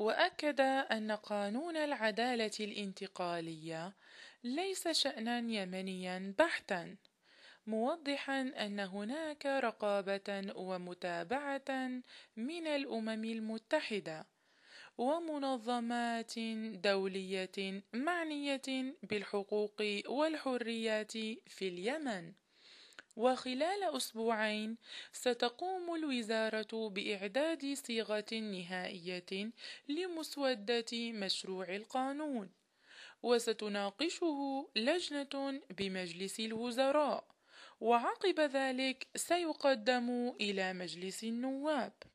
وأكد أن قانون العدالة الانتقالية ليس شأنا يمنيا بحتا، موضحا أن هناك رقابة ومتابعة من الأمم المتحدة ومنظمات دولية معنية بالحقوق والحريات في اليمن. وخلال أسبوعين ستقوم الوزارة بإعداد صيغة نهائية لمسودة مشروع القانون، وستناقشه لجنة بمجلس الوزراء، وعقب ذلك سيقدم إلى مجلس النواب.